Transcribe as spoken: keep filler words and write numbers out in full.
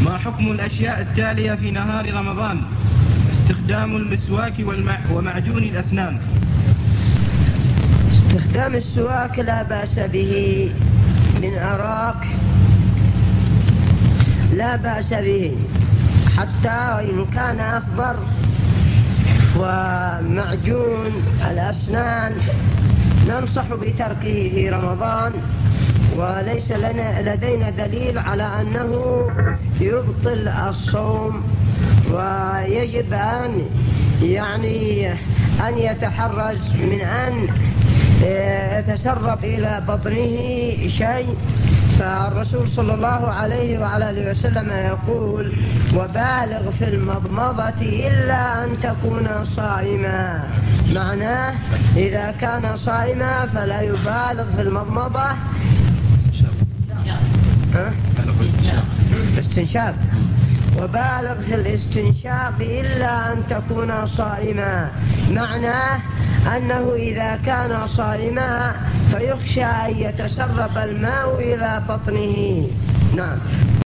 ما حكم الأشياء التالية في نهار رمضان؟ استخدام المسواك ومعجون الأسنان. استخدام السواك لا بأس به، من أراك لا بأس به حتى إن كان أخضر. ومعجون الأسنان ننصح بتركه في رمضان، وليس لنا لدينا دليل على أنه يبطل الصوم، ويجب أن يعني أن يتحرز من أن يتسرب إلى بطنه شيء. فالرسول صلى الله عليه وعلى آله وسلم يقول: وبالغ في المضمضة إلا أن تكون صائما. معناه إذا كان صائما فلا يبالغ في المضمضة. استنشاق. وبالغ في الاستنشاق إلا أن تكون صائما. معناه أنه إذا كان صائما فيخشى أن يتسرب الماء إلى بطنه. نعم.